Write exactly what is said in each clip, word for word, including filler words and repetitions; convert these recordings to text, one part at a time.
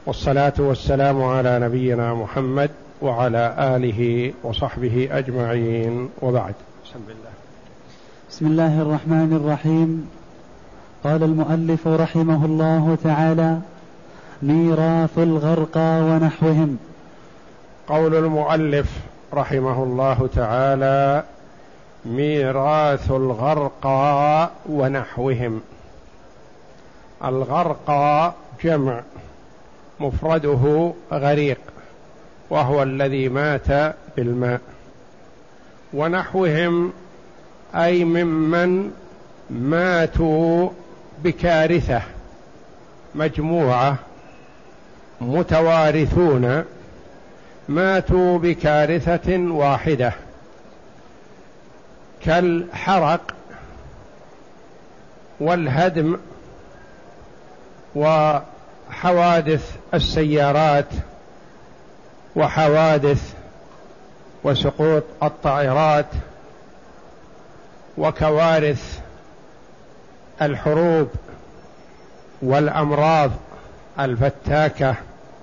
والصلاة والسلام على نبينا محمد وعلى آله وصحبه أجمعين، وبعد. بسم الله. بسم الله الرحمن الرحيم. قال المؤلف رحمه الله تعالى: ميراث الغرقى ونحوهم. قول المؤلف رحمه الله تعالى: ميراث الغرقى ونحوهم. الغرقى جمع، مفرده غريق، وهو الذي مات بالماء. ونحوهم أي ممن ماتوا بكارثة، مجموعة متوارثون ماتوا بكارثة واحدة، كالحرق والهدم وحوادث السيارات وحوادث وسقوط الطائرات وكوارث الحروب والأمراض الفتاكة.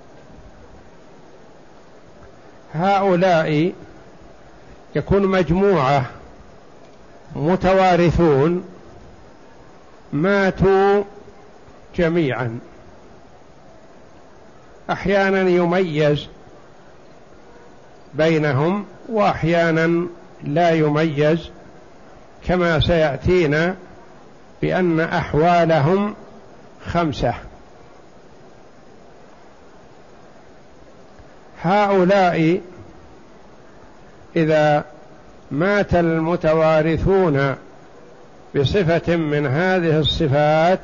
هؤلاء يكون مجموعة متوارثون ماتوا جميعا. أحيانا يميز بينهم وأحيانا لا يميز، كما سيأتينا بأن أحوالهم خمسة. هؤلاء إذا مات المتوارثون بصفة من هذه الصفات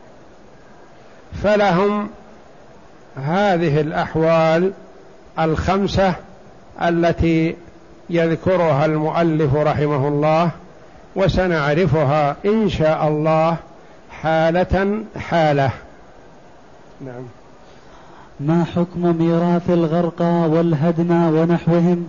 فلهم هذه الأحوال الخمسة التي يذكرها المؤلف رحمه الله، وسنعرفها إن شاء الله حالة حالة. نعم. ما حكم ميراث الغرقى والهدم ونحوهم؟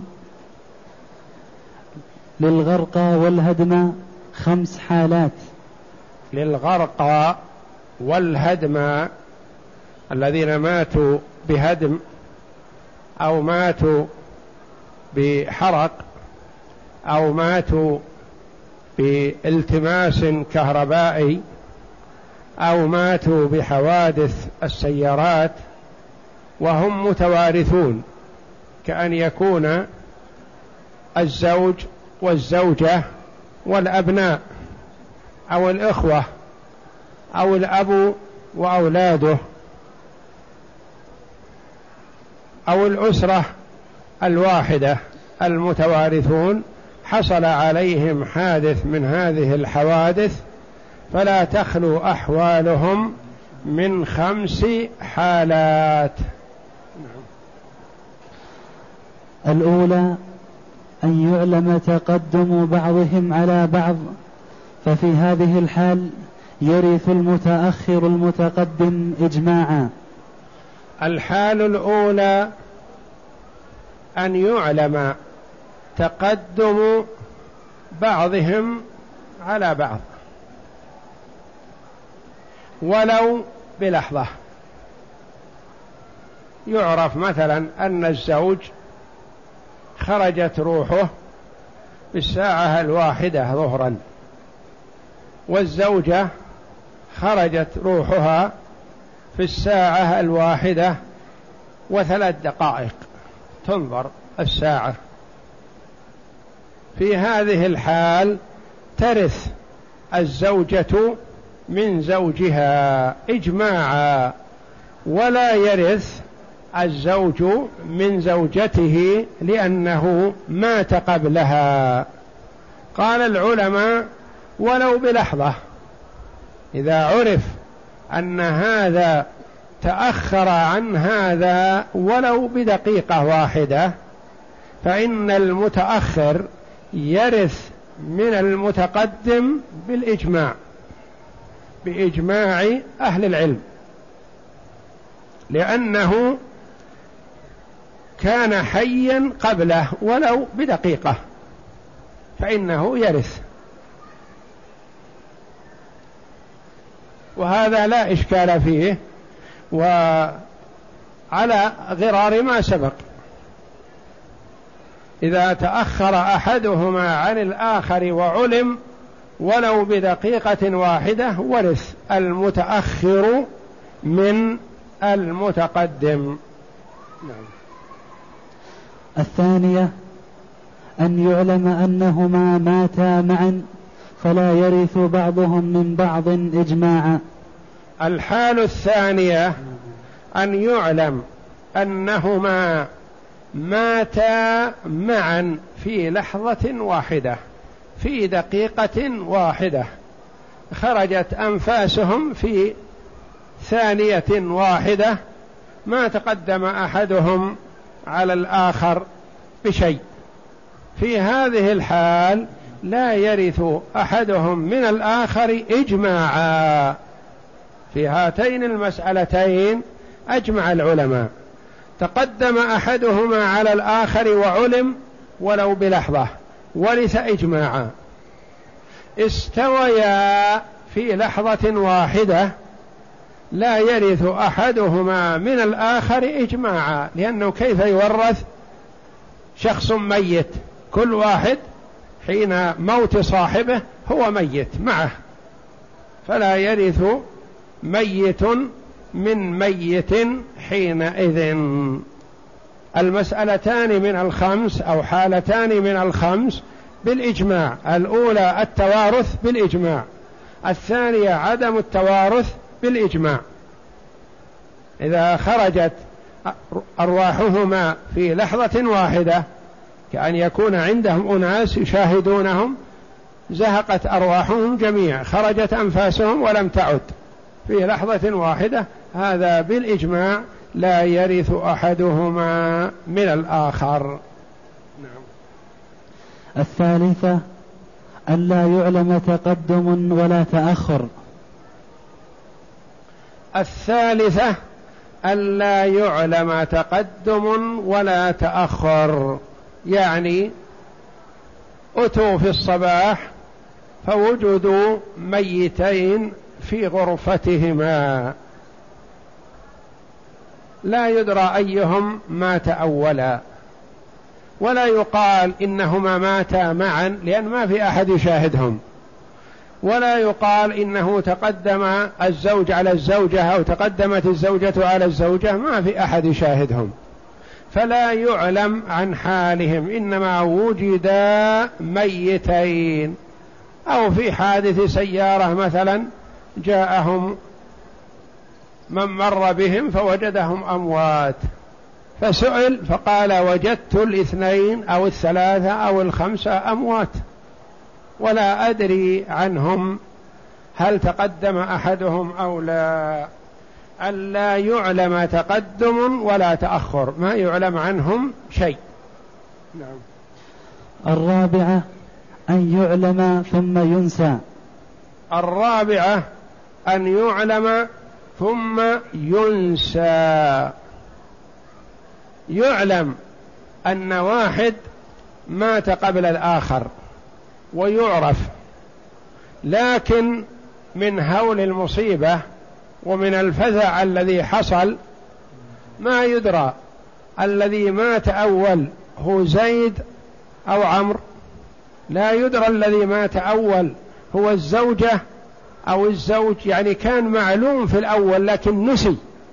للغرقى والهدم خمس حالات. للغرقى والهدم الذين ماتوا بهدم أو ماتوا بحرق أو ماتوا بالتماس كهربائي أو ماتوا بحوادث السيارات وهم متوارثون، كأن يكون الزوج والزوجة والأبناء أو الإخوة أو الأب وأولاده أو الأسرة الواحدة المتوارثون، حصل عليهم حادث من هذه الحوادث، فلا تخلو أحوالهم من خمس حالات. الأولى أن يعلم تقدم بعضهم على بعض، ففي هذه الحال يرث المتأخر المتقدم إجماعا. الحال الأولى أن يعلم تقدم بعضهم على بعض ولو بلحظة. يعرف مثلا أن الزوج خرجت روحه في الساعة الواحدة ظهرا، والزوجة خرجت روحها في الساعة الواحدة وثلاث دقائق، تنظر الساعة. في هذه الحال ترث الزوجة من زوجها إجماعا، ولا يرث الزوج من زوجته لأنه مات قبلها. قال العلماء: ولو بلحظة، إذا عرف أن هذا تأخر عن هذا ولو بدقيقة واحدة، فإن المتأخر يرث من المتقدم بالإجماع، بإجماع أهل العلم، لأنه كان حيا قبله ولو بدقيقة، فإنه يرث. وهذا لا إشكال فيه. على غرار ما سبق. إذا تأخر أحدهما عن الآخر وعلم ولو بدقيقة واحدة ورث المتأخر من المتقدم. نعم. الثانية أن يعلم أنهما ماتا معا فلا يرث بعضهم من بعض إجماعا. الحال الثانية أن يعلم أنهما ماتا معا في لحظة واحدة، في دقيقة واحدة، خرجت أنفاسهم في ثانية واحدة، ما تقدم أحدهم على الآخر بشيء. في هذه الحال لا يرث أحدهم من الآخر إجماعا. في هاتين المسألتين أجمع العلماء، تقدم أحدهما على الآخر وعلم ولو بلحظة ورث إجماعا، استويا في لحظة واحدة لا يرث أحدهما من الآخر إجماعا، لأنه كيف يورث شخص ميت؟ كل واحد حين موت صاحبه هو ميت معه، فلا يرث ميت من ميت حينئذ. المسألتان من الخمس أو حالتان من الخمس بالإجماع، الأولى التوارث بالإجماع، الثانية عدم التوارث بالإجماع. إذا خرجت أرواحهما في لحظة واحدة كأن يكون عندهم أناس يشاهدونهم، زهقت أرواحهم جميعا، خرجت أنفاسهم ولم تعد في لحظة واحدة، هذا بالإجماع لا يرث أحدهما من الآخر. نعم. الثالثة أن لا يعلم تقدم ولا تأخر. الثالثة أن لا يعلم تقدم ولا تأخر، يعني أتوا في الصباح فوجدوا ميتين في غرفتهما، لا يدرى أيهم مات أولا، ولا يقال إنهما ماتا معا لأن ما في أحد يشاهدهم، ولا يقال إنه تقدم الزوج على الزوجة أو تقدمت الزوجة على الزوجة، ما في أحد يشاهدهم، فلا يعلم عن حالهم، إنما وجدا ميتين. أو في حادث سيارة مثلا جاءهم من مر بهم فوجدهم أموات، فسئل فقال وجدت الاثنين أو الثلاثة أو الخمسة أموات ولا أدري عنهم هل تقدم أحدهم أو لا. ألا يعلم تقدم ولا تأخر، ما يعلم عنهم شيء. نعم. الرابعة أن يعلم ثم ينسى. الرابعة أن يعلم ثم ينسى. يعلم أن واحد مات قبل الآخر ويعرف، لكن من هول المصيبة ومن الفزع الذي حصل ما يدرى الذي مات أول هو زيد أو عمرو، لا يدرى الذي مات أول هو الزوجة أو الزوج، يعني كان معلوم في الأول لكن نسي.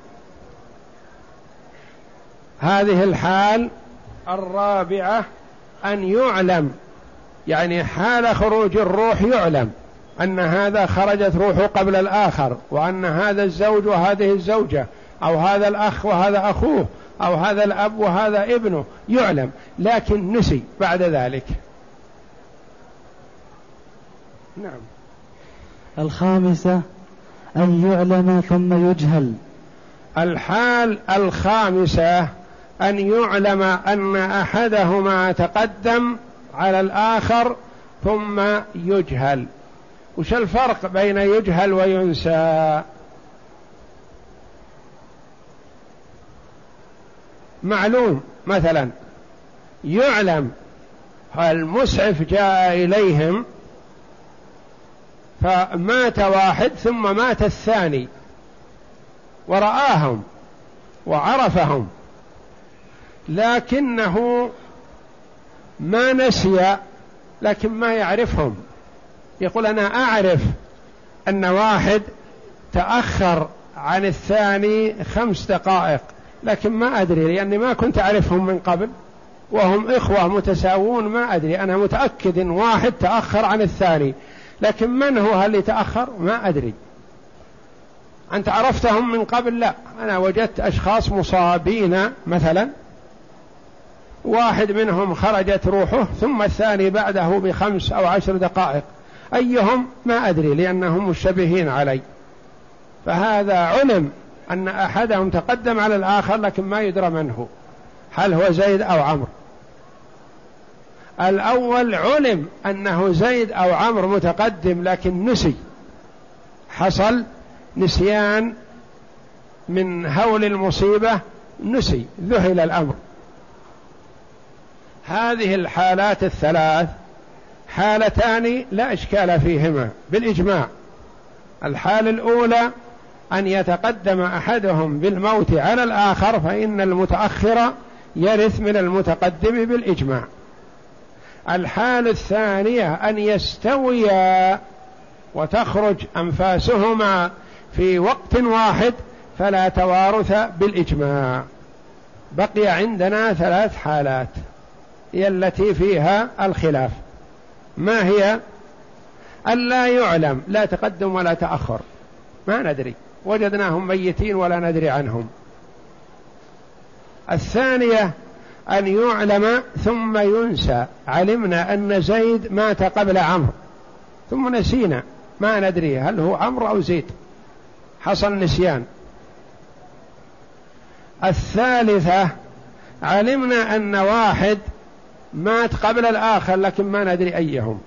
هذه الحال الرابعة أن يعلم، يعني حال خروج الروح يعلم أن هذا خرجت روحه قبل الآخر، وأن هذا الزوج وهذه الزوجة، أو هذا الأخ وهذا أخوه، أو هذا الأب وهذا ابنه، يعلم لكن نسي بعد ذلك. نعم. الخامسة أن يعلم ثم يجهل. الحال الخامسة أن يعلم أن أحدهما تقدم على الآخر ثم يجهل. وش الفرق بين يجهل وينسى؟ معلوم مثلا يعلم المسعف جاء إليهم فمات واحد ثم مات الثاني ورآهم، وعرفهم، لكنه ما نسي، لكن ما يعرفهم. يقول أنا أعرف أن واحد تأخر عن الثاني خمس دقائق، لكن ما أدري لأني ما كنت أعرفهم من قبل، وهم إخوة متساوون، ما أدري. أنا متأكد إن واحد تأخر عن الثاني، لكن من هو اللي تأخر ما أدري. أنت عرفتهم من قبل؟ لا، أنا وجدت أشخاص مصابين مثلا، واحد منهم خرجت روحه ثم الثاني بعده بخمس أو عشر دقائق، أيهم ما أدري لأنهم مشتبهين علي. فهذا علم أن أحدهم تقدم على الآخر، لكن ما يدرى من هو، هل هو زيد أو عمرو. الأول علم أنه زيد أو عمرو متقدم، لكن نسي، حصل نسيان من هول المصيبة، نسي، ذهل الأمر. هذه الحالات الثلاث حالتان لا إشكال فيهما بالإجماع. الحالة الأولى أن يتقدم أحدهم بالموت على الآخر، فإن المتأخر يرث من المتقدم بالإجماع. الحالة الثانية أن يستويا وتخرج أنفاسهما في وقت واحد فلا توارث بالإجماع. بقي عندنا ثلاث حالات هي التي فيها الخلاف. ما هي؟ ألا يعلم، لا تقدم ولا تأخر، ما ندري، وجدناهم ميتين ولا ندري عنهم. الثانية أن يعلم ثم ينسى، علمنا أن زيد مات قبل عمرو ثم نسينا، ما ندري هل هو عمرو أو زيد، حصل نسيان. الثالثة علمنا أن واحد مات قبل الآخر لكن ما ندري أيهم،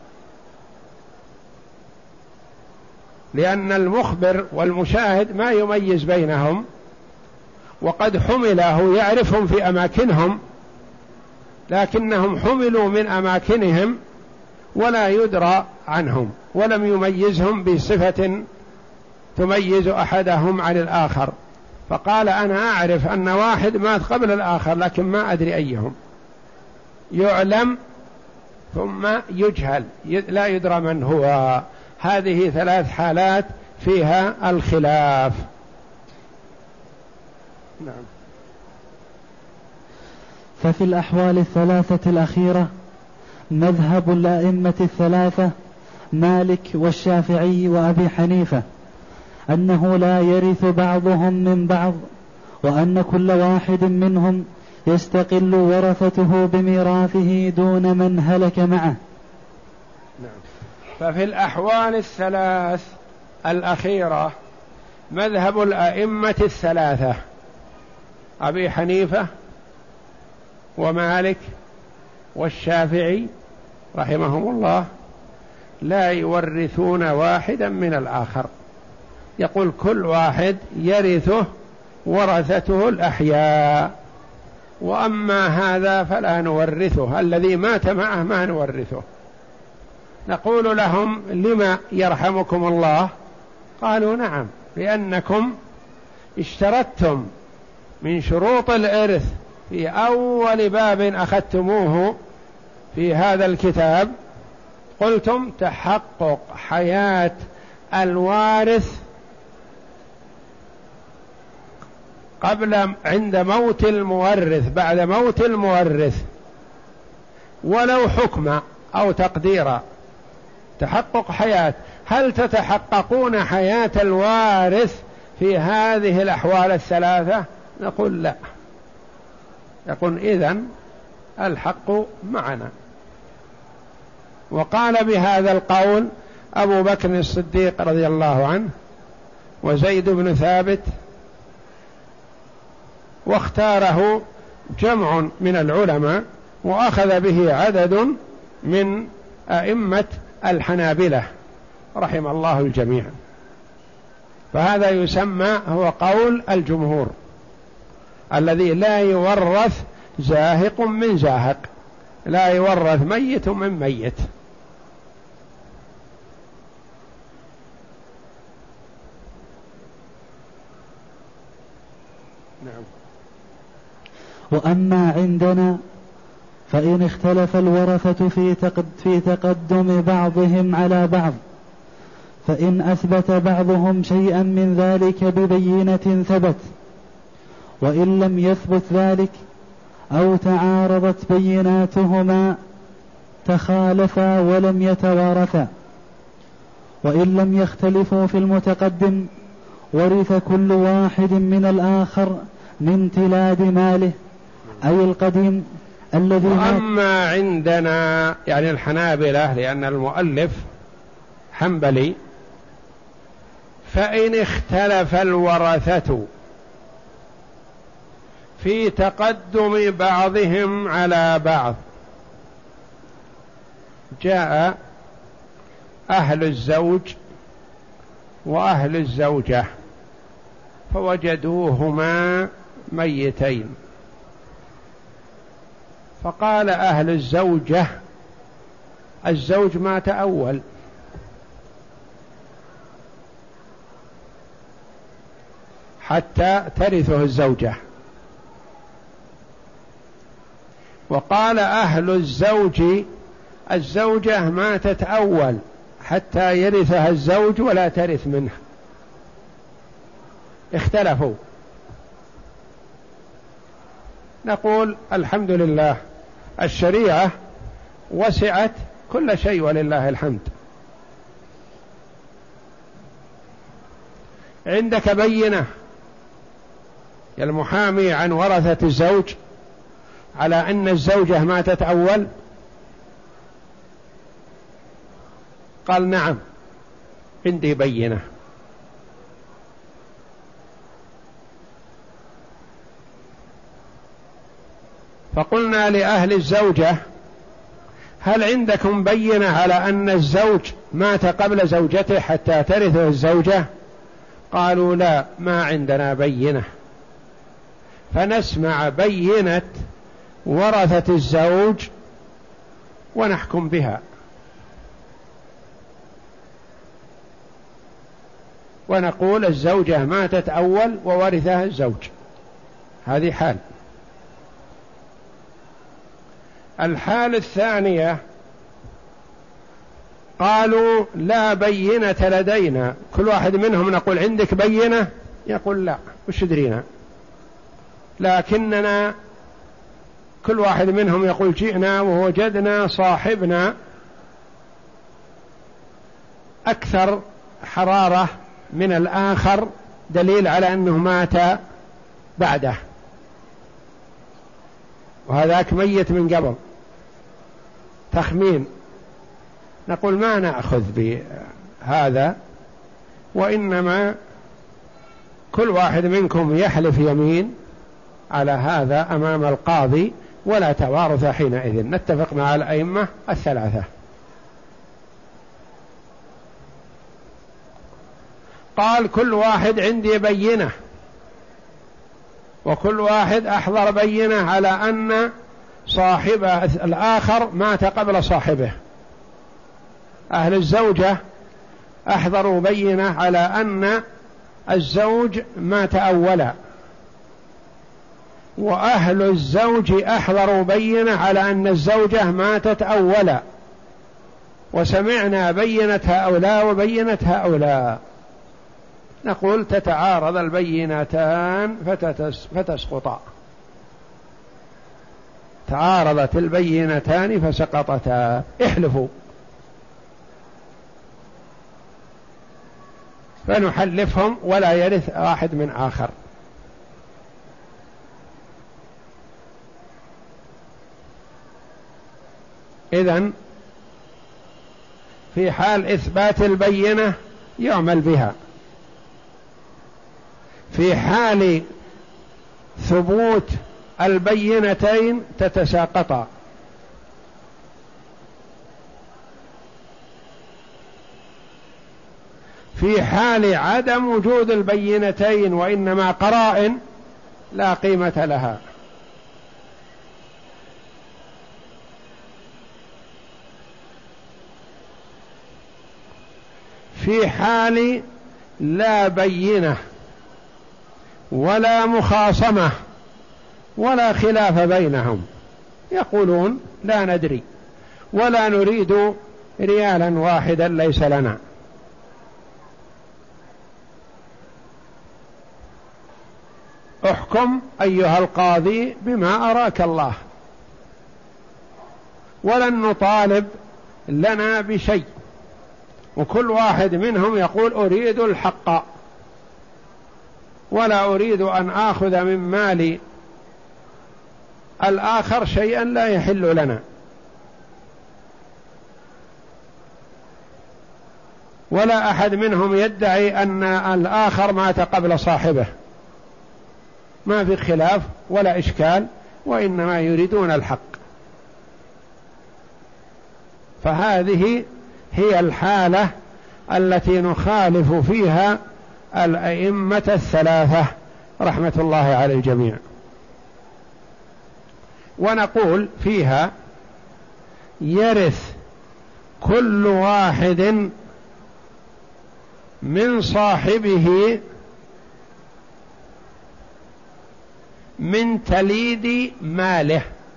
لأن المخبر والمشاهد ما يميز بينهم، وقد حمله يعرفهم في أماكنهم، لكنهم حملوا من أماكنهم ولا يدرى عنهم، ولم يميزهم بصفة تميز أحدهم عن الآخر. فقال أنا أعرف أن واحد مات قبل الآخر لكن ما أدري أيهم. يعلم ثم يجهل، لا يدرى من هو. هذه ثلاث حالات فيها الخلاف. نعم. ففي الأحوال الثلاثة الأخيرة مذهب الأئمة الثلاثة مالك والشافعي وأبي حنيفة أنه لا يرث بعضهم من بعض، وأن كل واحد منهم يستقل ورثته بميراثه دون من هلك معه. نعم. ففي الأحوال الثلاث الأخيرة مذهب الأئمة الثلاثة أبي حنيفة ومالك والشافعي رحمهم الله لا يورثون واحدا من الآخر، يقول كل واحد يرثه ورثته الأحياء، وأما هذا فلا نورثه، الذي مات معه ما نورثه. نقول لهم لما يرحمكم الله؟ قالوا نعم، لأنكم اشترطتم من شروط الإرث في أول باب أخذتموه في هذا الكتاب، قلتم تحقق حياة الوارث قبل عند موت المورث، بعد موت المورث، ولو حكم أو تقديرا، تحقق حياة. هل تتحققون حياة الوارث في هذه الأحوال الثلاثة؟ نقول لا. يقول إذن الحق معنا. وقال بهذا القول أبو بكر الصديق رضي الله عنه وزيد بن ثابت، واختاره جمع من العلماء، وأخذ به عدد من أئمة الحنابلة رحم الله الجميع. فهذا يسمى هو قول الجمهور الذي لا يورث زاهق من زاهق، لا يورث ميت من ميت. نعم. وأما عندنا فإن اختلف الورثة في, تقد في تقدم بعضهم على بعض، فإن أثبت بعضهم شيئا من ذلك ببينة ثبت، وإن لم يثبت ذلك أو تعارضت بيناتهما تخالفا ولم يتوارثا. وإن لم يختلفوا في المتقدم ورث كل واحد من الآخر من تلاد ماله، أي القديم الذي مات. وأما عندنا يعني الحنابلة، لأن المؤلف حنبلي، فإن اختلف الورثة في تقدم بعضهم على بعض، جاء أهل الزوج وأهل الزوجة فوجدوهما ميتين، فقال أهل الزوجة الزوج مات أول، حتى ترثه الزوجة. وقال أهل الزوج الزوجة ماتت أول حتى يرثها الزوج ولا ترث منه. اختلفوا. نقول الحمد لله، الشريعة وسعت كل شيء ولله الحمد. عندك بينة يا المحامي عن ورثة الزوج على أن الزوجة ماتت أول؟ قال نعم عندي بينة. فقلنا لأهل الزوجة هل عندكم بينة على أن الزوج مات قبل زوجته حتى ترثه الزوجة؟ قالوا لا، ما عندنا بينة. فنسمع بينة ورثة الزوج ونحكم بها، ونقول الزوجة ماتت أول وورثها الزوج. هذه حال. الحال الثانية قالوا لا بينة لدينا، كل واحد منهم نقول عندك بينة؟ يقول لا، وش درينا، لكننا كل واحد منهم يقول جئنا ووجدنا صاحبنا أكثر حرارة من الآخر، دليل على أنه مات بعده، وهذاك ميت من قبل، تخمين. نقول ما نأخذ بهذا، وإنما كل واحد منكم يحلف يمين على هذا أمام القاضي، ولا توارث حينئذ. نتفق مع الأئمة الثلاثة. قال كل واحد عندي بينة، وكل واحد أحضر بينة على أن صاحبه الآخر مات قبل صاحبه. أهل الزوجة أحضروا بينة على أن الزوج مات أولا، وأهل الزوج أحضروا بينة على أن الزوجة ماتت أولا، وسمعنا بينة هؤلاء وبينة هؤلاء. نقول تتعارض البينتان فتسقطا، تعارضت البينتان فسقطتا، احلفوا. فنحلفهم ولا يرث واحد من آخر. إذن في حال إثبات البينة يعمل بها، في حال ثبوت البينتين تتساقطا. في حال عدم وجود البينتين وإنما قرائن لا قيمة لها. في حال لا بينة ولا مخاصمة ولا خلاف بينهم، يقولون لا ندري ولا نريد ريالا واحدا ليس لنا. احكم أيها القاضي بما أراك الله، ولن نطالب لنا بشيء، وكل واحد منهم يقول أريد الحق ولا أريد أن آخذ من مال الآخر شيئا لا يحل لنا. ولا أحد منهم يدعي أن الآخر مات قبل صاحبه، ما في خلاف ولا إشكال، وإنما يريدون الحق. فهذه هي الحالة التي نخالف فيها الأئمة الثلاثة رحمة الله على الجميع، ونقول فيها يرث كل واحد من صاحبه من تليد ماله،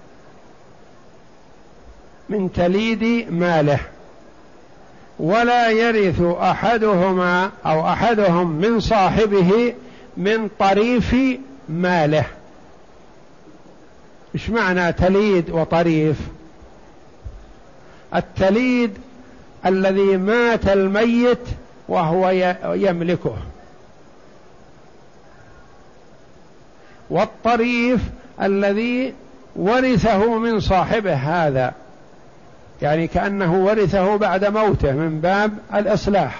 من تليد ماله، ولا يرث أحدهما أو أحدهم من صاحبه من طريف ماله. إيش معنى تليد وطريف؟ التليد الذي مات الميت وهو يملكه، والطريف الذي ورثه من صاحبه هذا، يعني كأنه ورثه بعد موته من باب الإصلاح،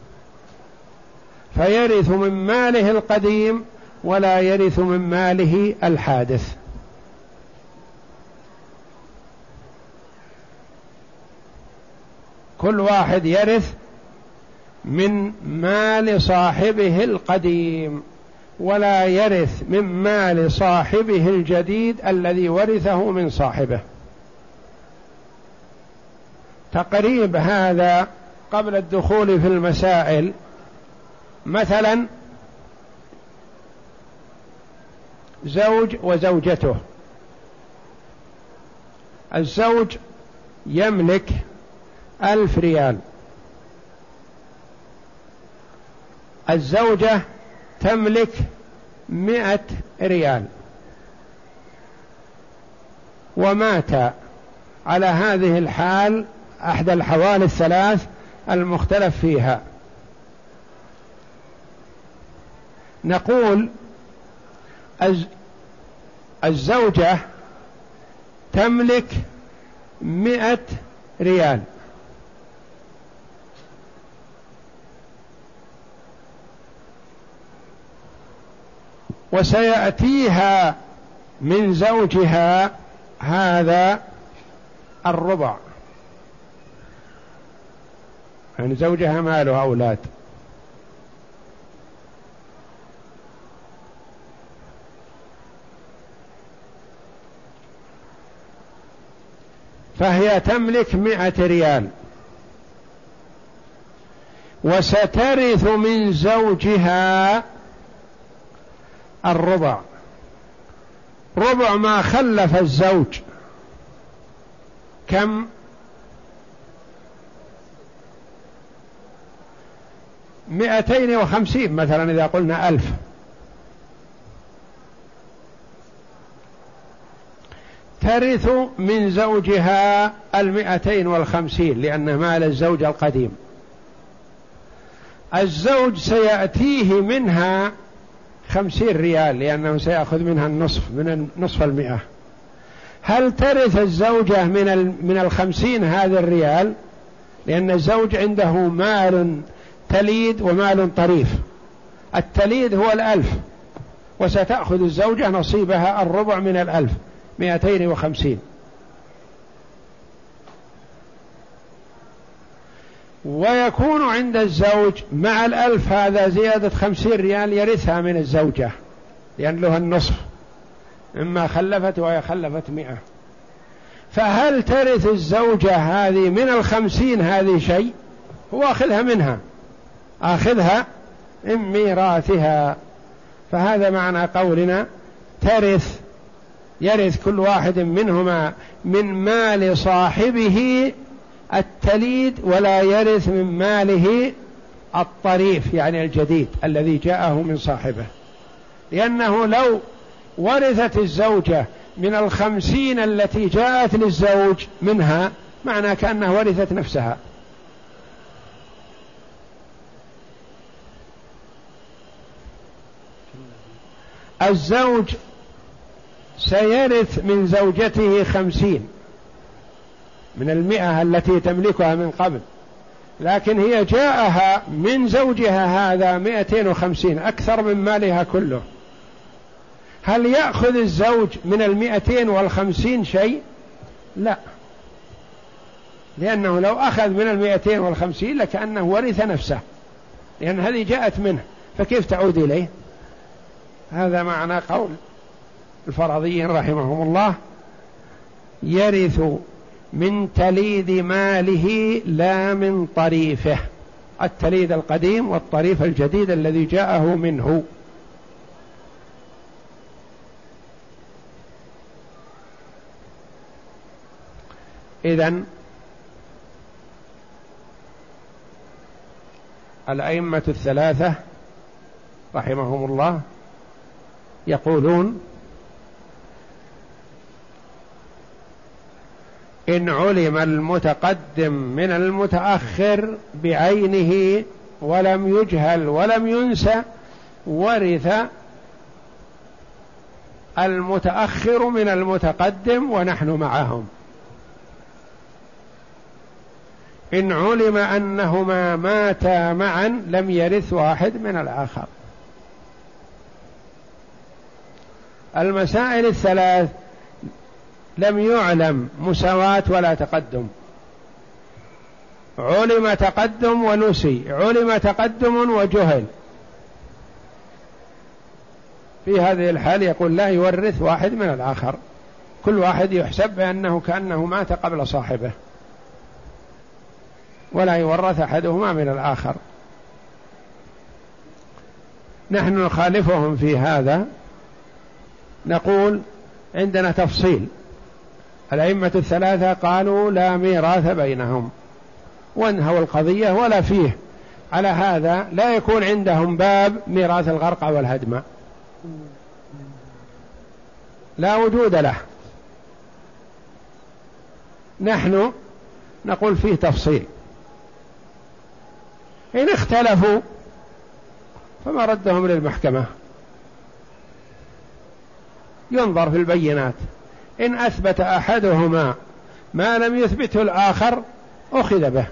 فيرث من ماله القديم ولا يرث من ماله الحادث. كل واحد يرث من مال صاحبه القديم ولا يرث من مال صاحبه الجديد الذي ورثه من صاحبه. تقريب هذا قبل الدخول في المسائل، مثلا زوج وزوجته، الزوج يملك ألف ريال، الزوجة تملك مئة ريال، ومات على هذه الحال أحد الحوالي الثلاث المختلف فيها. نقول الزوجة تملك مئة ريال، وسيأتيها من زوجها هذا الربع، يعني زوجها ما له أولاد، فهي تملك مئة ريال، وسترث من زوجها الربع، ربع ما خلف الزوج، كم؟ مئتين وخمسين مثلا، إذا قلنا ألف، ترث من زوجها المئتين والخمسين لأن مال الزوج القديم. الزوج سيأتيه منها خمسين ريال لأنه سيأخذ منها النصف من نصف المئة. هل ترث الزوجة من من الخمسين هذا الريال؟ لأن الزوج عنده مال تليد ومال طريف، التليد هو الألف، وستأخذ الزوجة نصيبها الربع من الألف، مئتين وخمسين. ويكون عند الزوج مع الألف هذا زيادة خمسين ريال يرثها من الزوجة، لأن له النصف، إما خلفت وهي خلفت مئة. فهل ترث الزوجة هذه من الخمسين هذه شيء؟ هو أخذها منها، أخذها من ميراثها. فهذا معنى قولنا ترث يرث كل واحد منهما من مال صاحبه التليد، ولا يرث من ماله الطريف يعني الجديد الذي جاءه من صاحبه، لأنه لو ورثت الزوجة من الخمسين التي جاءت للزوج منها معنى كأنها ورثت نفسها. الزوج سيرث من زوجته خمسين من المئة التي تملكها من قبل، لكن هي جاءها من زوجها هذا مئتين وخمسين أكثر من مالها كله. هل يأخذ الزوج من المئتين والخمسين شيء؟ لا، لأنه لو أخذ من المئتين والخمسين لكأنه ورث نفسه، لأن هذه جاءت منه، فكيف تعود إليه؟ هذا معنى قول الفرضيين رحمهم الله: يرث من تليد ماله لا من طريفه، التليد القديم والطريف الجديد الذي جاءه منه. إذن الأئمة الثلاثة رحمهم الله يقولون: إن علم المتقدم من المتأخر بعينه ولم يجهل ولم ينسى ورث المتأخر من المتقدم ونحن معهم. إن علم أنهما ماتا معا لم يرث واحد من الآخر. المسائل الثلاث لم يعلم مساواة ولا تقدم، علم تقدم ونسي، علم تقدم وجهل، في هذه الحال يقول لا يورث واحد من الآخر، كل واحد يحسب بأنه كأنه مات قبل صاحبه، ولا يورث أحدهما من الآخر. نحن نخالفهم في هذا، نقول عندنا تفصيل. الأئمة الثلاثة قالوا لا ميراث بينهم وانهوا القضية ولا فيه، على هذا لا يكون عندهم باب ميراث الغرق والهدم، لا وجود له. نحن نقول فيه تفصيل، إن اختلفوا فما ردهم للمحكمة، ينظر في البينات، إن أثبت أحدهما ما لم يثبته الآخر أخذ به،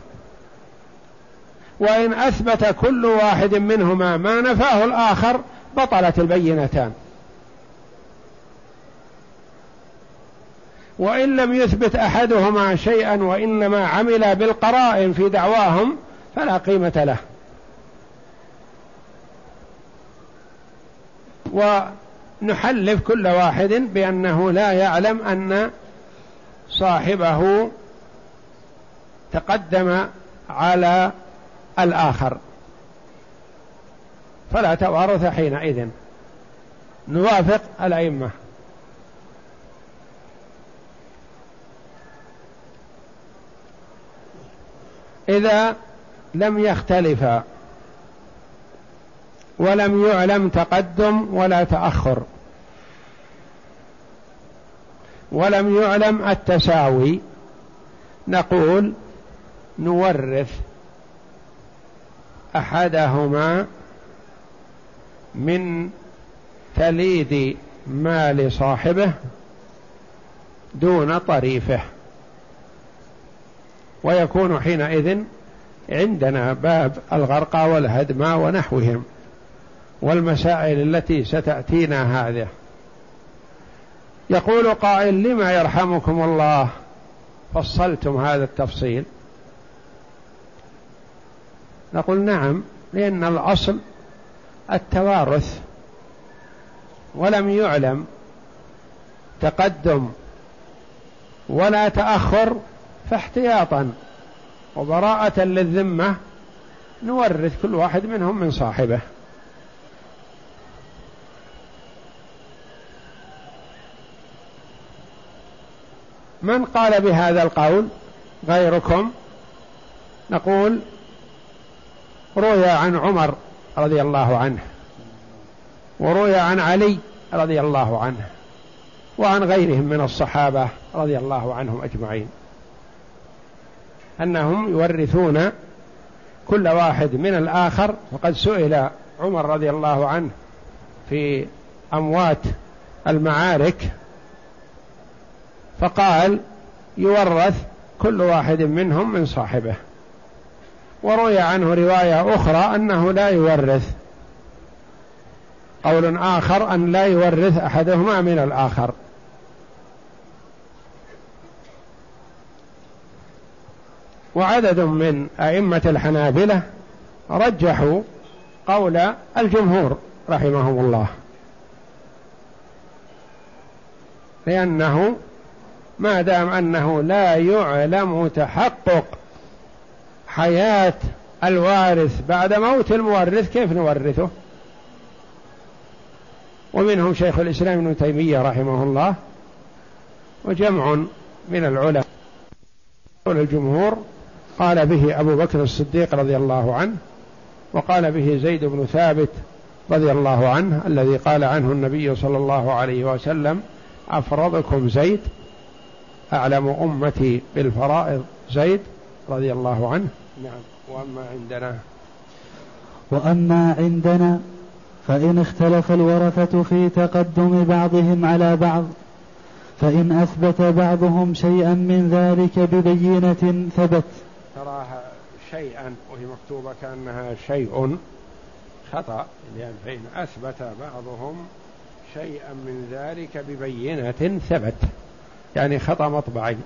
وإن أثبت كل واحد منهما ما نفاه الآخر بطلت البينتان. وإن لم يثبت أحدهما شيئا وإنما عمل بالقرائن في دعواهم فلا قيمة له. ونحلف كل واحد بأنه لا يعلم أن صاحبه تقدم على الآخر، فلا توارث حينئذ، نوافق الأئمة. إذا لم يختلفا ولم يعلم تقدم ولا تأخر ولم يعلم التساوي، نقول نورث أحدهما من تليد مال صاحبه دون طريفه، ويكون حينئذ عندنا باب الغرق والهدم ونحوهم والمسائل التي ستأتينا هذه. يقول قائل: لما يرحمكم الله فصلتم هذا التفصيل؟ نقول نعم، لأن الأصل التوارث ولم يعلم تقدم ولا تأخر، فاحتياطا وبراءة للذمة نورث كل واحد منهم من صاحبه. من قال بهذا القول غيركم؟ نقول روي عن عمر رضي الله عنه، وروي عن علي رضي الله عنه، وعن غيرهم من الصحابة رضي الله عنهم أجمعين، أنهم يورثون كل واحد من الآخر. وقد سئل عمر رضي الله عنه في أموات المعارك فقال يورث كل واحد منهم من صاحبه. وروي عنه رواية أخرى أنه لا يورث، قول آخر أن لا يورث أحدهما من الآخر. وعدد من أئمة الحنابلة رجحوا قول الجمهور رحمهم الله، لأنه ما دام أنه لا يعلم تحقق حياة الوارث بعد موت المورث كيف نورثه؟ ومنهم شيخ الإسلام ابن تيمية رحمه الله وجمع من العلماء. الجمهور قال به أبو بكر الصديق رضي الله عنه، وقال به زيد بن ثابت رضي الله عنه الذي قال عنه النبي صلى الله عليه وسلم أفرضكم زيد، أعلم أمتي بالفرائض زيد رضي الله عنه. نعم. وأما عندنا وأما عندنا فإن اختلف الورثة في تقدم بعضهم على بعض، فإن أثبت بعضهم شيئا من ذلك ببينة ثبت. تراها شيئا وهي مكتوبة كأنها شيء، خطأ، لأن فإن أثبت بعضهم شيئا من ذلك ببينة ثبت، يعني خطأ مطبعي.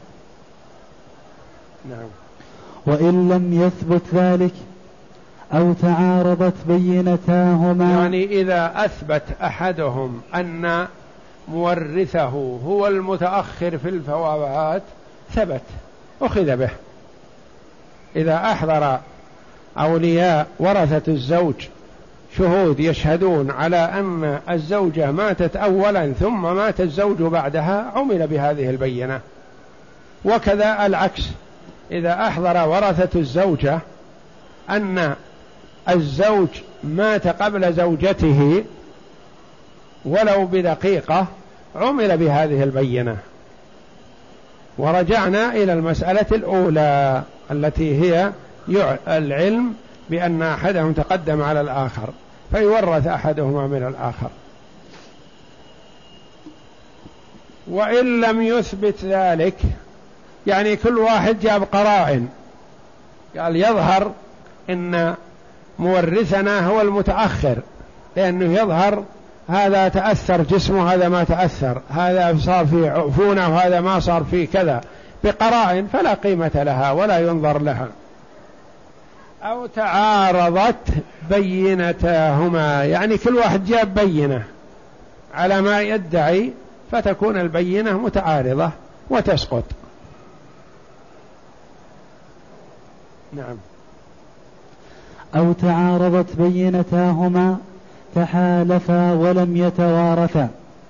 نعم. وإن لم يثبت ذلك أو تعارضت بينتاهما، يعني إذا أثبت أحدهم أن مورثه هو المتأخر في الفوات ثبت أخذ به. إذا أحضر أولياء ورثة الزوج شهود يشهدون على أن الزوجة ماتت أولا ثم مات الزوج بعدها عمل بهذه البينة. وكذا العكس، إذا أحضر ورثة الزوجة أن الزوج مات قبل زوجته ولو بدقيقة عمل بهذه البينة. ورجعنا إلى المسألة الأولى التي هي العلم بأن أحدهم تقدم على الآخر فيورث أحدهما من الآخر. وإن لم يثبت ذلك، يعني كل واحد جاب قرائن قال يظهر إن مورثنا هو المتأخر، لأنه يظهر هذا تأثر جسمه هذا ما تأثر، هذا صار فيه عفونة وهذا ما صار فيه كذا، بقرائن فلا قيمة لها ولا ينظر لها. أو تعارضت بينتاهما، يعني كل واحد جاب بينة على ما يدعي فتكون البينة متعارضة وتسقط. نعم. أو تعارضت بينتاهما تحالفا ولم يتوارثا،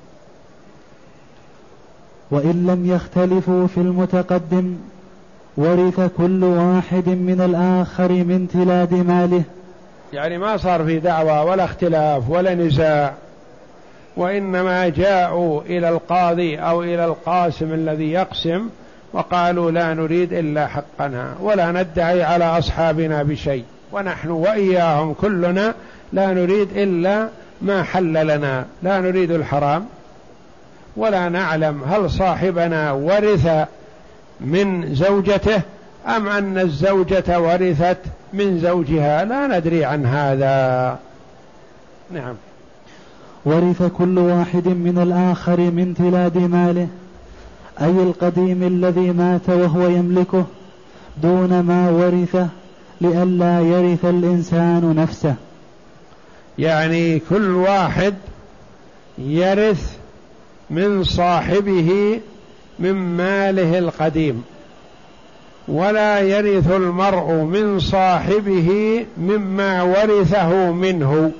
وإن لم يختلفوا في المتقدم ورث كل واحد من الآخر من تلاد ماله. يعني ما صار في دعوة ولا اختلاف ولا نزاع، وإنما جاءوا إلى القاضي أو إلى القاسم الذي يقسم وقالوا لا نريد إلا حقنا ولا ندعي على أصحابنا بشيء، ونحن وإياهم كلنا لا نريد إلا ما حل لنا، لا نريد الحرام، ولا نعلم هل صاحبنا ورث من زوجته أم أن الزوجة ورثت من زوجها، لا ندري عن هذا. نعم. ورث كل واحد من الآخر من تلاد ماله، أي القديم الذي مات وهو يملكه دون ما ورثه لئلا يرث الإنسان نفسه. يعني كل واحد يرث من صاحبه من ماله القديم، ولا يرث المرء من صاحبه مما ورثه منه،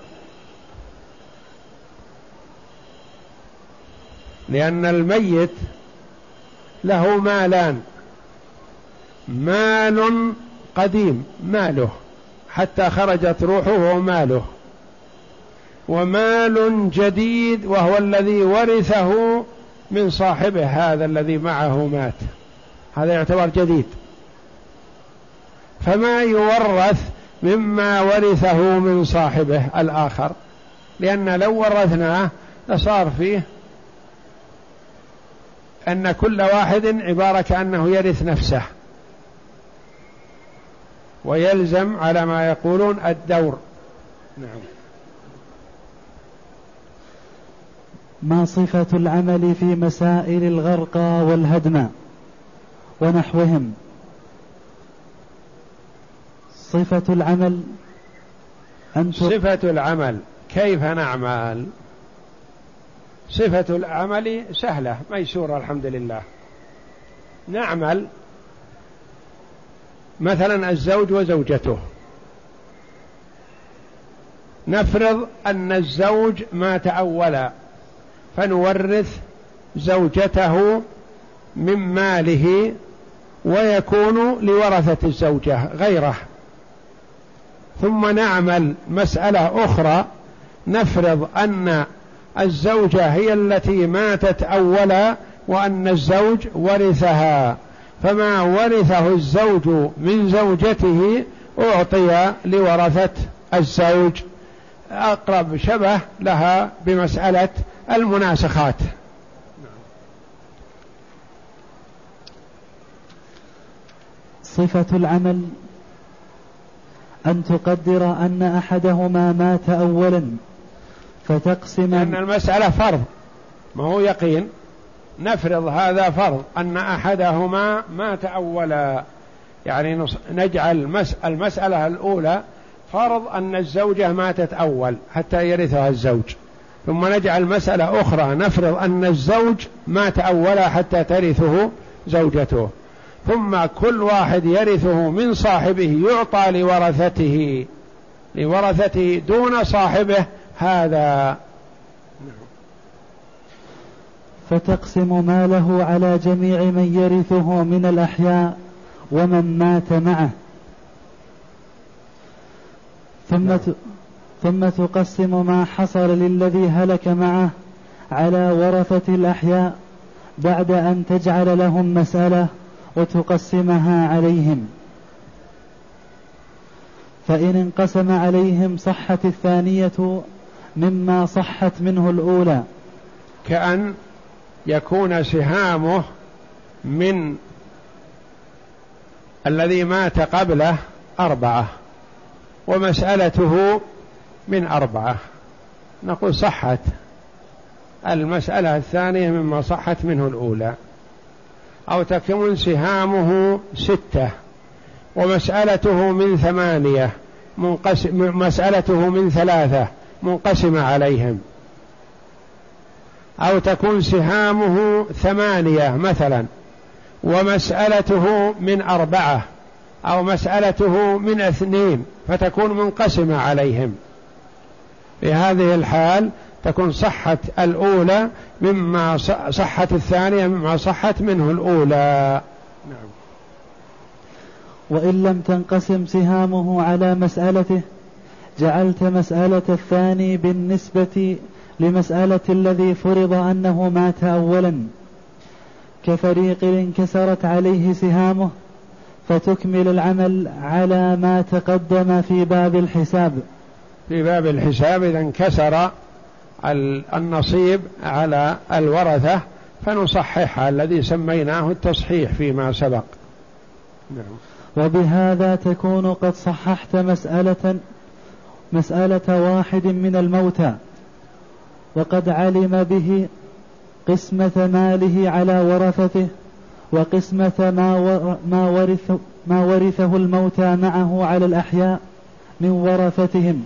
لأن الميت له مالان، مال قديم ماله حتى خرجت روحه وهو ماله، ومال جديد وهو الذي ورثه من صاحبه هذا الذي معه مات، هذا يعتبر جديد. فما يورث مما ورثه من صاحبه الآخر، لأن لو ورثناه لصار فيه أن كل واحد عبارة كأنه يرث نفسه، ويلزم على ما يقولون الدور. نعم. ما صفة العمل في مسائل الغرقى والهدم ونحوهم؟ صفة العمل أن صفة العمل كيف نعمل؟ صفة العمل سهلة ميسورة الحمد لله. نعمل مثلا الزوج وزوجته، نفرض أن الزوج مات أولا فنورث زوجته من ماله، ويكون لورثة الزوجة غيره. ثم نعمل مسألة أخرى، نفرض أن الزوجة هي التي ماتت أولا وأن الزوج ورثها، فما ورثه الزوج من زوجته أعطي لورثة الزوج، أقرب شبه لها بمسألة المناسخات. صفة العمل أن تقدر أن أحدهما مات أولا فتقسم، لأن المسألة فرض ما هو يقين، نفرض هذا فرض أن أحدهما مات أولا، يعني نجعل المسألة الأولى فرض أن الزوجة ماتت أول حتى يرثها الزوج، ثم نجعل مسألة أخرى نفرض أن الزوج مات أولا حتى ترثه زوجته، ثم كل واحد يرثه من صاحبه يعطى لورثته لورثته دون صاحبه هذا. فتقسم ماله على جميع من يرثه من الأحياء ومن مات معه، ثم ثم تقسم ما حصل للذي هلك معه على ورثة الأحياء بعد أن تجعل لهم مسألة وتقسمها عليهم، فإن انقسم عليهم صحت الثانية مما صحت منه الأولى. كأن يكون سهامه من الذي مات قبله أربعة ومسألته من أربعة، نقول صحت المسألة الثانية مما صحت منه الأولى. أو تكون سهامه ستة ومسألته من ثمانية منقسم، مسألته من ثلاثة منقسمة عليهم. أو تكون سهامه ثمانية مثلا ومسألته من أربعة، أو مسألته من اثنين فتكون منقسمة عليهم. في هذه الحال تكون صحت الأولى مما صحت الثانية مما صحت منه الأولى. نعم. وإن لم تنقسم سهامه على مسألته جعلت مسألة الثاني بالنسبة لمسألة الذي فرض أنه مات أولا، كفريق انكسرت عليه سهامه فتكمل العمل على ما تقدم في باب الحساب. في باب الحساب إذا انكسر النصيب على الورثة فنصححها الذي سميناه التصحيح فيما سبق. نعم. وبهذا تكون قد صححت مسألة مسألة واحد من الموتى وقد علم به قسمة ماله على ورثته وقسمة ما ورث ما ورثه الموتى معه على الأحياء من ورثتهم،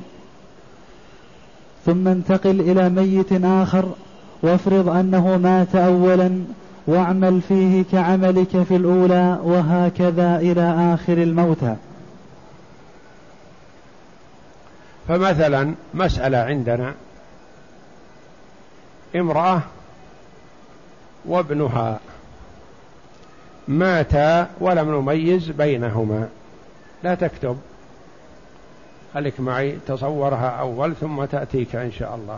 ثم انتقل إلى ميت آخر وافرض أنه مات أولا واعمل فيه كعملك في الأولى، وهكذا إلى آخر الموتى. فمثلا مسألة عندنا امرأة وابنها ماتا ولم نميز بينهما. لا تكتب، خليك معي تصورها أول ثم تأتيك إن شاء الله.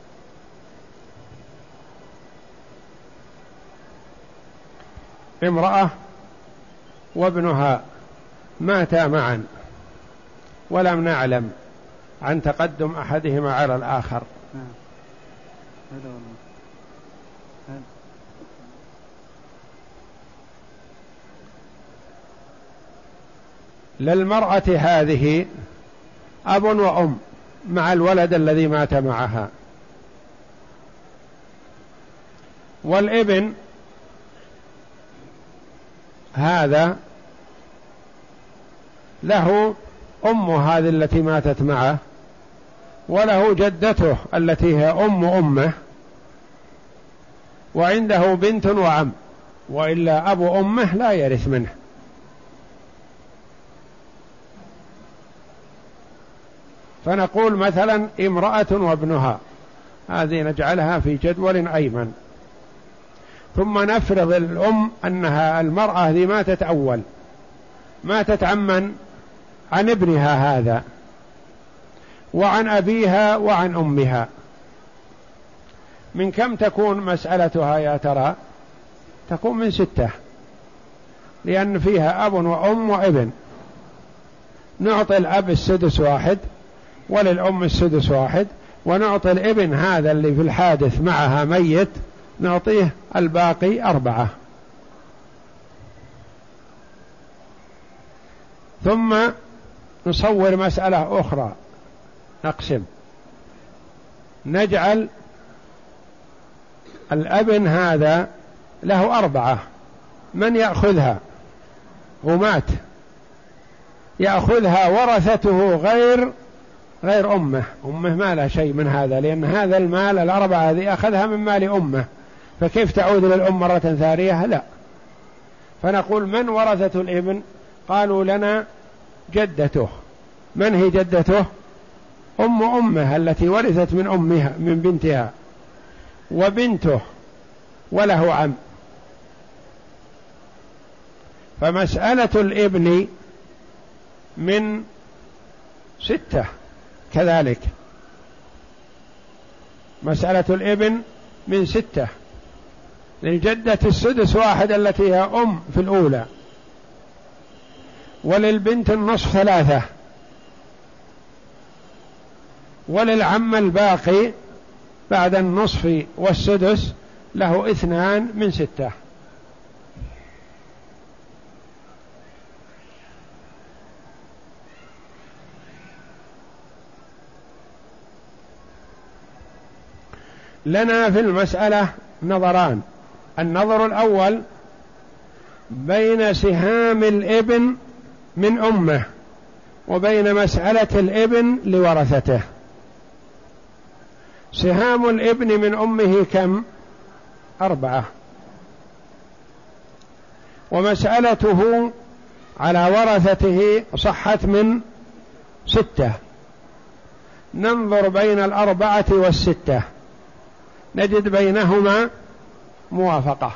امرأة وابنها ماتا معا ولم نعلم عن تقدم أحدهما على الآخر. للمرأة هذه أب وأم مع الولد الذي مات معها، والابن هذا له أم هذه التي ماتت معه، وله جدته التي هي أم أمه، وعنده بنت وعم، وإلا أبو أمه لا يرث منه. فنقول مثلا امرأة وابنها، هذه نجعلها في جدول أيمن، ثم نفرض الأم أنها المرأة هذه ماتت أول، ماتت عمن عن ابنها هذا وعن أبيها وعن أمها. من كم تكون مسألتها يا ترى؟ تكون من ستة، لأن فيها أب وأم وابن. نعطي الأب السدس واحد، وللأم السدس واحد، ونعطي الابن هذا اللي في الحادث معها ميت نعطيه الباقي أربعة. ثم نصور مسألة أخرى، نقسم، نجعل الابن هذا له أربعة، من يأخذها؟ ومات، يأخذها ورثته غير غير أمه. أمه ما لها شيء من هذا، لأن هذا المال الأربعة هذه أخذها من مال أمه، فكيف تعود للأم مرة ثانية؟ لا. فنقول من ورثة الابن؟ قالوا لنا جدته. من هي جدته؟ أم أمه التي ورثت من أمها من بنتها، وبنته، وله عم. فمسألة الابن من ستة كذلك، مسألة الابن من ستة، للجدة السدس واحد التي هي أم في الأولى، وللبنت النصف ثلاثة، وللعم الباقي بعد النصف والسدس له اثنان من ستة. لنا في المسألة نظران. النظر الأول بين سهام الابن من أمه وبين مسألة الابن لورثته. سهام الابن من أمه كم؟ أربعة، ومسألته على ورثته صحت من ستة. ننظر بين الأربعة والستة نجد بينهما موافقة.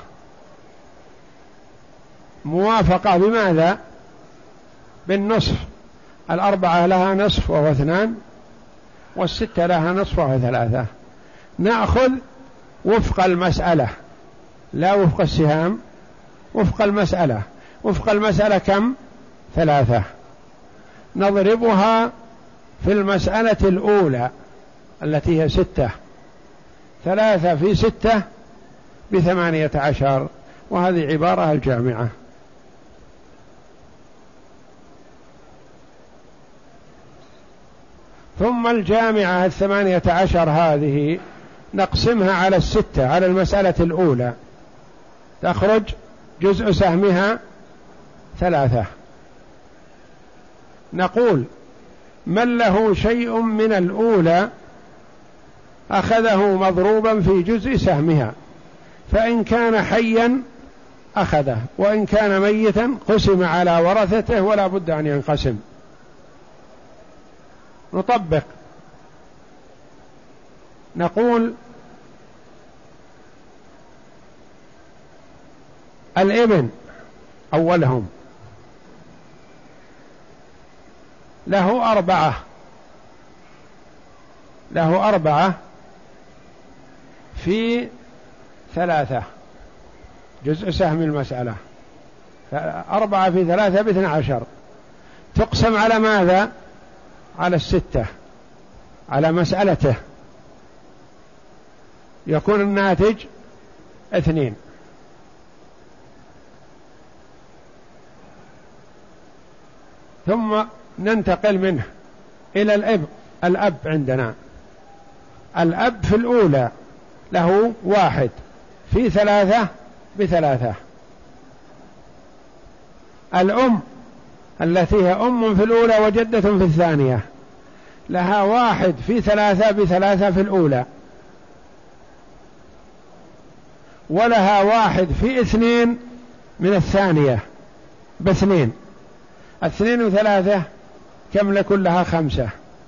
موافقة بماذا؟ بالنصف. الأربعة لها نصف وهو اثنان، والستة لها نصف وهو ثلاثة. نأخذ وفق المسألة لا وفق السهام، وفق المسألة. وفق المسألة كم؟ ثلاثة. نضربها في المسألة الأولى التي هي ستة، ثلاثة في ستة بثمانية عشر، وهذه عبارة الجامعة. ثم الجامعة الثمانية عشر هذه نقسمها على الستة على المسألة الأولى، تخرج جزء سهمها ثلاثة. نقول من له شيء من الأولى أخذه مضروبا في جزء سهمها، فإن كان حيا أخذه، وإن كان ميتا قسم على ورثته ولا بد أن ينقسم. نطبق، نقول الابن أولهم له أربعة له أربعة في ثلاثة، جزء سهم المسألة، أربعة في ثلاثة باثنى عشر، تقسم على ماذا؟ على الستة، على مسألته، يكون الناتج اثنين. ثم ننتقل منه إلى الأب. الأب عندنا الأب في الأولى له واحد في ثلاثة بثلاثة. الأم التي هي أم في الأولى وجدة في الثانية لها واحد في ثلاثة بثلاثة في الأولى، ولها واحد في اثنين من الثانية باثنين. اثنين وثلاثة كم لكل لها؟ خمسة.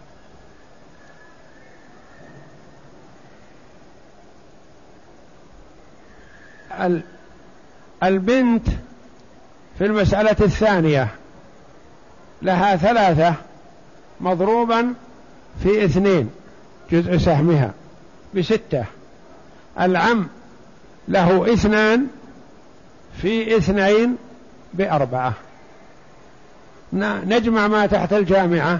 البنت في المسألة الثانية لها ثلاثة مضروبا في اثنين جزء سهمها بستة. العم له اثنان في اثنين بأربعة. نجمع ما تحت الجامعة.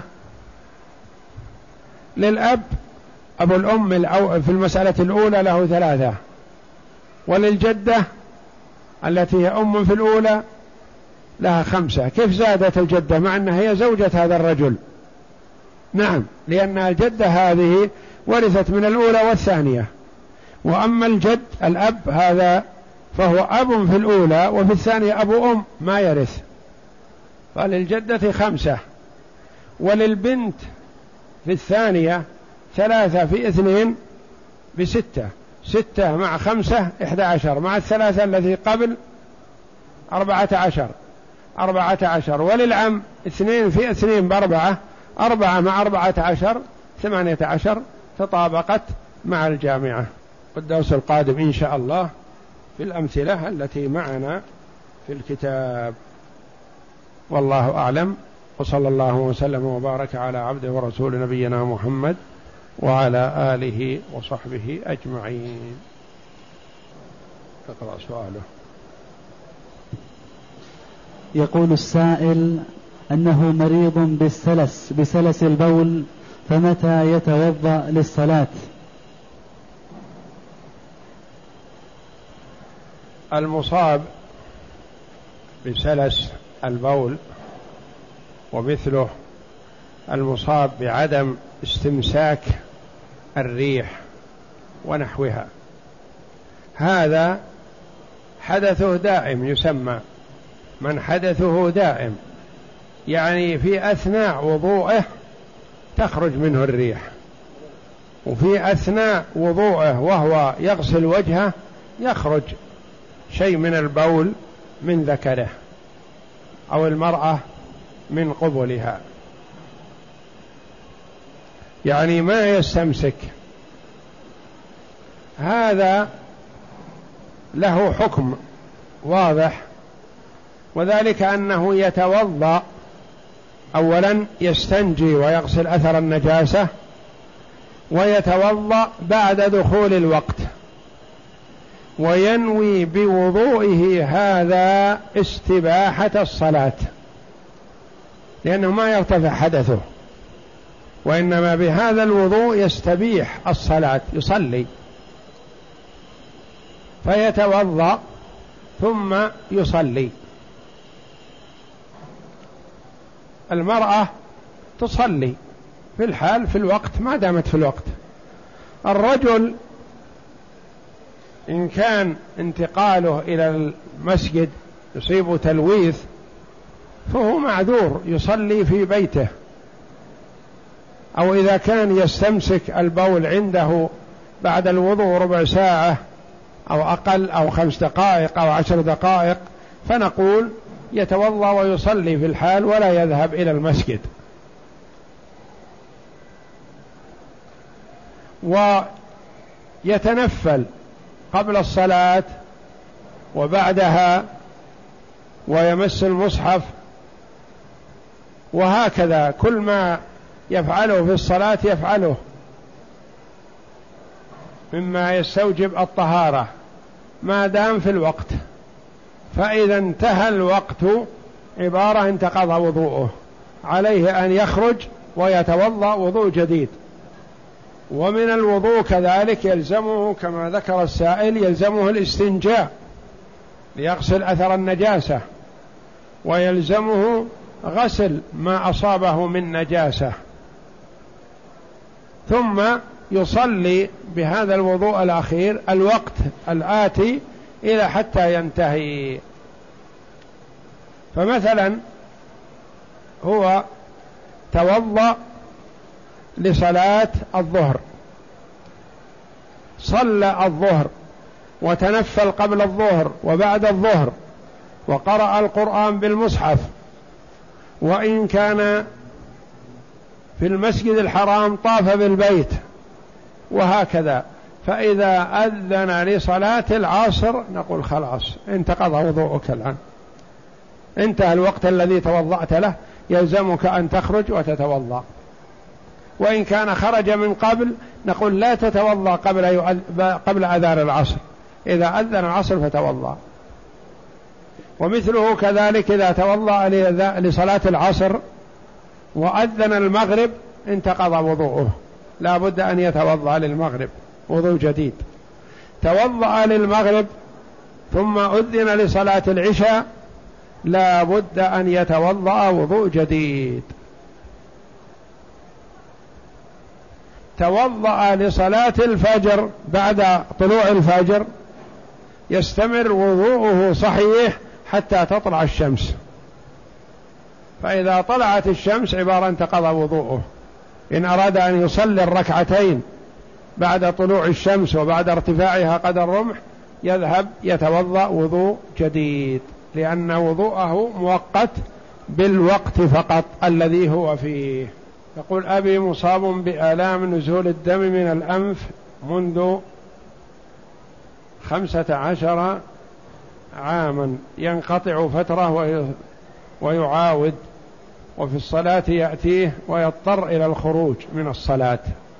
للأب أبو الأم في المسألة الأولى له ثلاثة، وللجدة التي هي أم في الأولى لها خمسة. كيف زادت الجدة مع أنها هي زوجة هذا الرجل؟ نعم، لأن الجدة هذه ورثت من الأولى والثانية، وأما الجد الأب هذا فهو أب في الأولى وفي الثانية أبو أم ما يرث، فللجدة خمسة. وللبنت في الثانية ثلاثة في اثنين بستة، ستة مع خمسة إحدى عشر، مع الثلاثة التي قبل أربعة عشر أربعة عشر. وللعم اثنين في اثنين بأربعة، أربعة مع أربعة عشر ثمانية عشر. تطابقت مع الجامعة. والدرس القادم إن شاء الله في الأمثلة التي معنا في الكتاب. والله أعلم، وصلى الله وسلم وبارك على عبده ورسول نبينا محمد وعلى آله وصحبه أجمعين. اقرأ سؤاله. يقول السائل أنه مريض بالسلس بسلس البول، فمتى يتوضأ للصلاة؟ المصاب بسلس البول ومثله المصاب بعدم استمساك الريح ونحوها، هذا حدثه دائم، يسمى من حدثه دائم، يعني في أثناء وضوءه تخرج منه الريح، وفي أثناء وضوءه وهو يغسل وجهه يخرج شيء من البول من ذكره، أو المرأة من قبلها، يعني ما يستمسك. هذا له حكم واضح، وذلك أنه يتوضأ أولا، يستنجي ويغسل أثر النجاسة، ويتوضأ بعد دخول الوقت، وينوي بوضوئه هذا استباحة الصلاة، لأنه ما يرتفع حدثه، وإنما بهذا الوضوء يستبيح الصلاة، يصلي، فيتوضأ ثم يصلي. المرأة تصلي في الحال في الوقت ما دامت في الوقت. الرجل إن كان انتقاله إلى المسجد يصيب تلويث فهو معذور، يصلي في بيته، أو إذا كان يستمسك البول عنده بعد الوضوء ربع ساعة أو أقل أو خمس دقائق أو عشر دقائق، فنقول يتوضأ ويصلي في الحال ولا يذهب إلى المسجد. ويتنفل قبل الصلاة وبعدها ويمس المصحف، وهكذا كل ما يفعله في الصلاة يفعله مما يستوجب الطهارة ما دام في الوقت، فإذا انتهى الوقت عبارة انتقض وضوءه، عليه أن يخرج ويتوضأ وضوء جديد. ومن الوضوء كذلك يلزمه كما ذكر السائل يلزمه الاستنجاء ليغسل أثر النجاسة، ويلزمه غسل ما أصابه من نجاسة، ثم يصلي بهذا الوضوء الأخير الوقت الآتي إلى حتى ينتهي. فمثلا هو توضأ لصلاة الظهر، صلى الظهر وتنفل قبل الظهر وبعد الظهر، وقرأ القرآن بالمصحف، وإن كان في المسجد الحرام طاف بالبيت، وهكذا. فإذا أذن لصلاة العصر نقول خلاص انتقض وضوءك الآن، انتهى الوقت الذي توضأت له، يلزمك أن تخرج وتتوضأ. وإن كان خرج من قبل نقول لا تتوضأ قبل قبل أذان العصر، إذا أذن العصر فتوضأ. ومثله كذلك إذا توضأ لصلاة العصر وأذن المغرب انتقض وضوءه، لا بد أن يتوضأ للمغرب وضوء جديد. توضأ للمغرب ثم أذن لصلاة العشاء لا بد أن يتوضأ وضوء جديد. توضأ لصلاة الفجر بعد طلوع الفجر يستمر وضوءه صحيح حتى تطلع الشمس، فإذا طلعت الشمس عبارة انتقض وضوءه. إن أراد أن يصلي الركعتين بعد طلوع الشمس وبعد ارتفاعها قدر الرمح يذهب يتوضأ وضوء جديد، لأن وضوءه مؤقت بالوقت فقط الذي هو فيه. يقول أبي مصاب بآلام نزول الدم من الأنف منذ خمسة عشر عاما، ينقطع فترة ويعاود، وفي الصلاة يأتيه ويضطر إلى الخروج من الصلاة.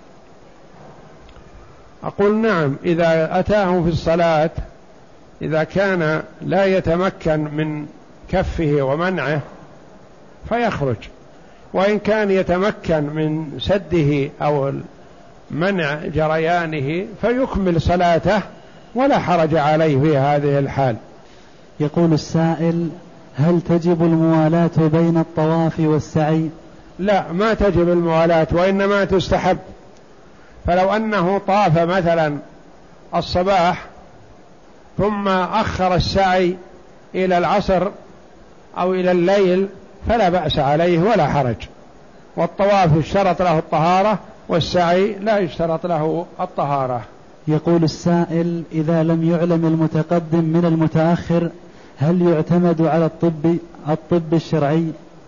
أقول نعم، إذا أتاه في الصلاة إذا كان لا يتمكن من كفه ومنعه فيخرج، وإن كان يتمكن من سده أو منع جريانه فيكمل صلاته ولا حرج عليه في هذه الحال. يقول السائل: هل تجب الموالاة بين الطواف والسعي؟ لا، ما تجب الموالاة، وإنما تستحب. فلو أنه طاف مثلا الصباح ثم أخر السعي إلى العصر أو إلى الليل فلا بأس عليه ولا حرج. والطواف يشترط له الطهارة، والسعي لا يشترط له الطهارة. يقول السائل: إذا لم يعلم المتقدم من المتأخر هل يعتمد على الطب الطب الشرعي؟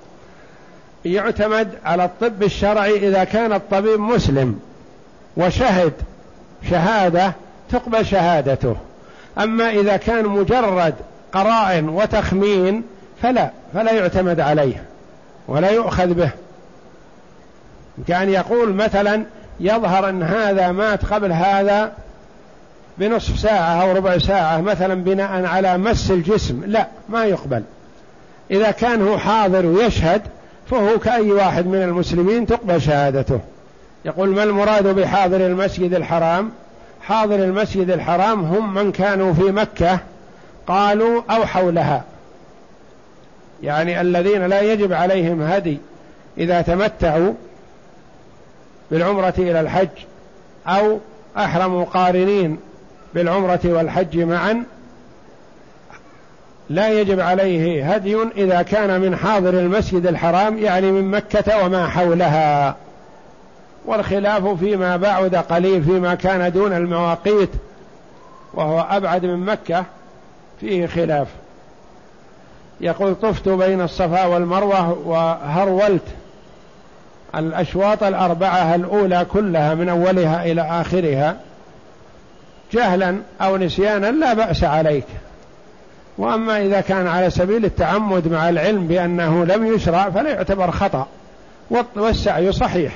يعتمد على الطب الشرعي إذا كان الطبيب مسلم وشهد شهادة تقبل شهادته. أما إذا كان مجرد قرائن وتخمين فلا فلا يعتمد عليه ولا يؤخذ به. كان يقول مثلا يظهر أن هذا مات قبل هذا بنصف ساعة أو ربع ساعة مثلا بناء على مس الجسم، لا، ما يقبل. إذا كان هو حاضر ويشهد فهو كأي واحد من المسلمين تقبل شهادته. يقول: ما المراد بحاضر المسجد الحرام؟ حاضر المسجد الحرام هم من كانوا في مكة قالوا أو حولها، يعني الذين لا يجب عليهم هدي إذا تمتعوا بالعمرة إلى الحج أو أحرموا قارنين بالعمرة والحج معا، لا يجب عليه هدي إذا كان من حاضر المسجد الحرام، يعني من مكة وما حولها. والخلاف فيما بعد قليل، فيما كان دون المواقيت وهو أبعد من مكة فيه خلاف. يقول: طفت بين الصفا والمروة وهرولت الأشواط الأربعة الأولى كلها من أولها إلى آخرها جهلا أو نسيانا، لا بأس عليك. وأما إذا كان على سبيل التعمد مع العلم بأنه لم يشرع فلا يعتبر خطأ، والسعي صحيح.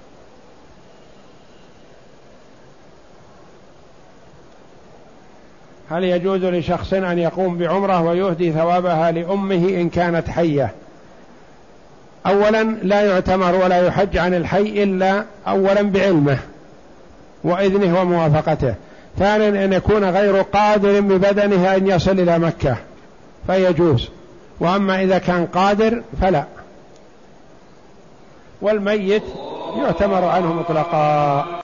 هل يجوز لشخص أن يقوم بعمرة ويهدي ثوابها لأمه إن كانت حية؟ أولا لا يعتمر ولا يحج عن الحي إلا أولا بعلمه وإذنه وموافقته. ثانيا أن يكون غير قادر ببدنه أن يصل إلى مكة فيجوز، وأما إذا كان قادر فلا. والميت يعتمر عنه مطلقا.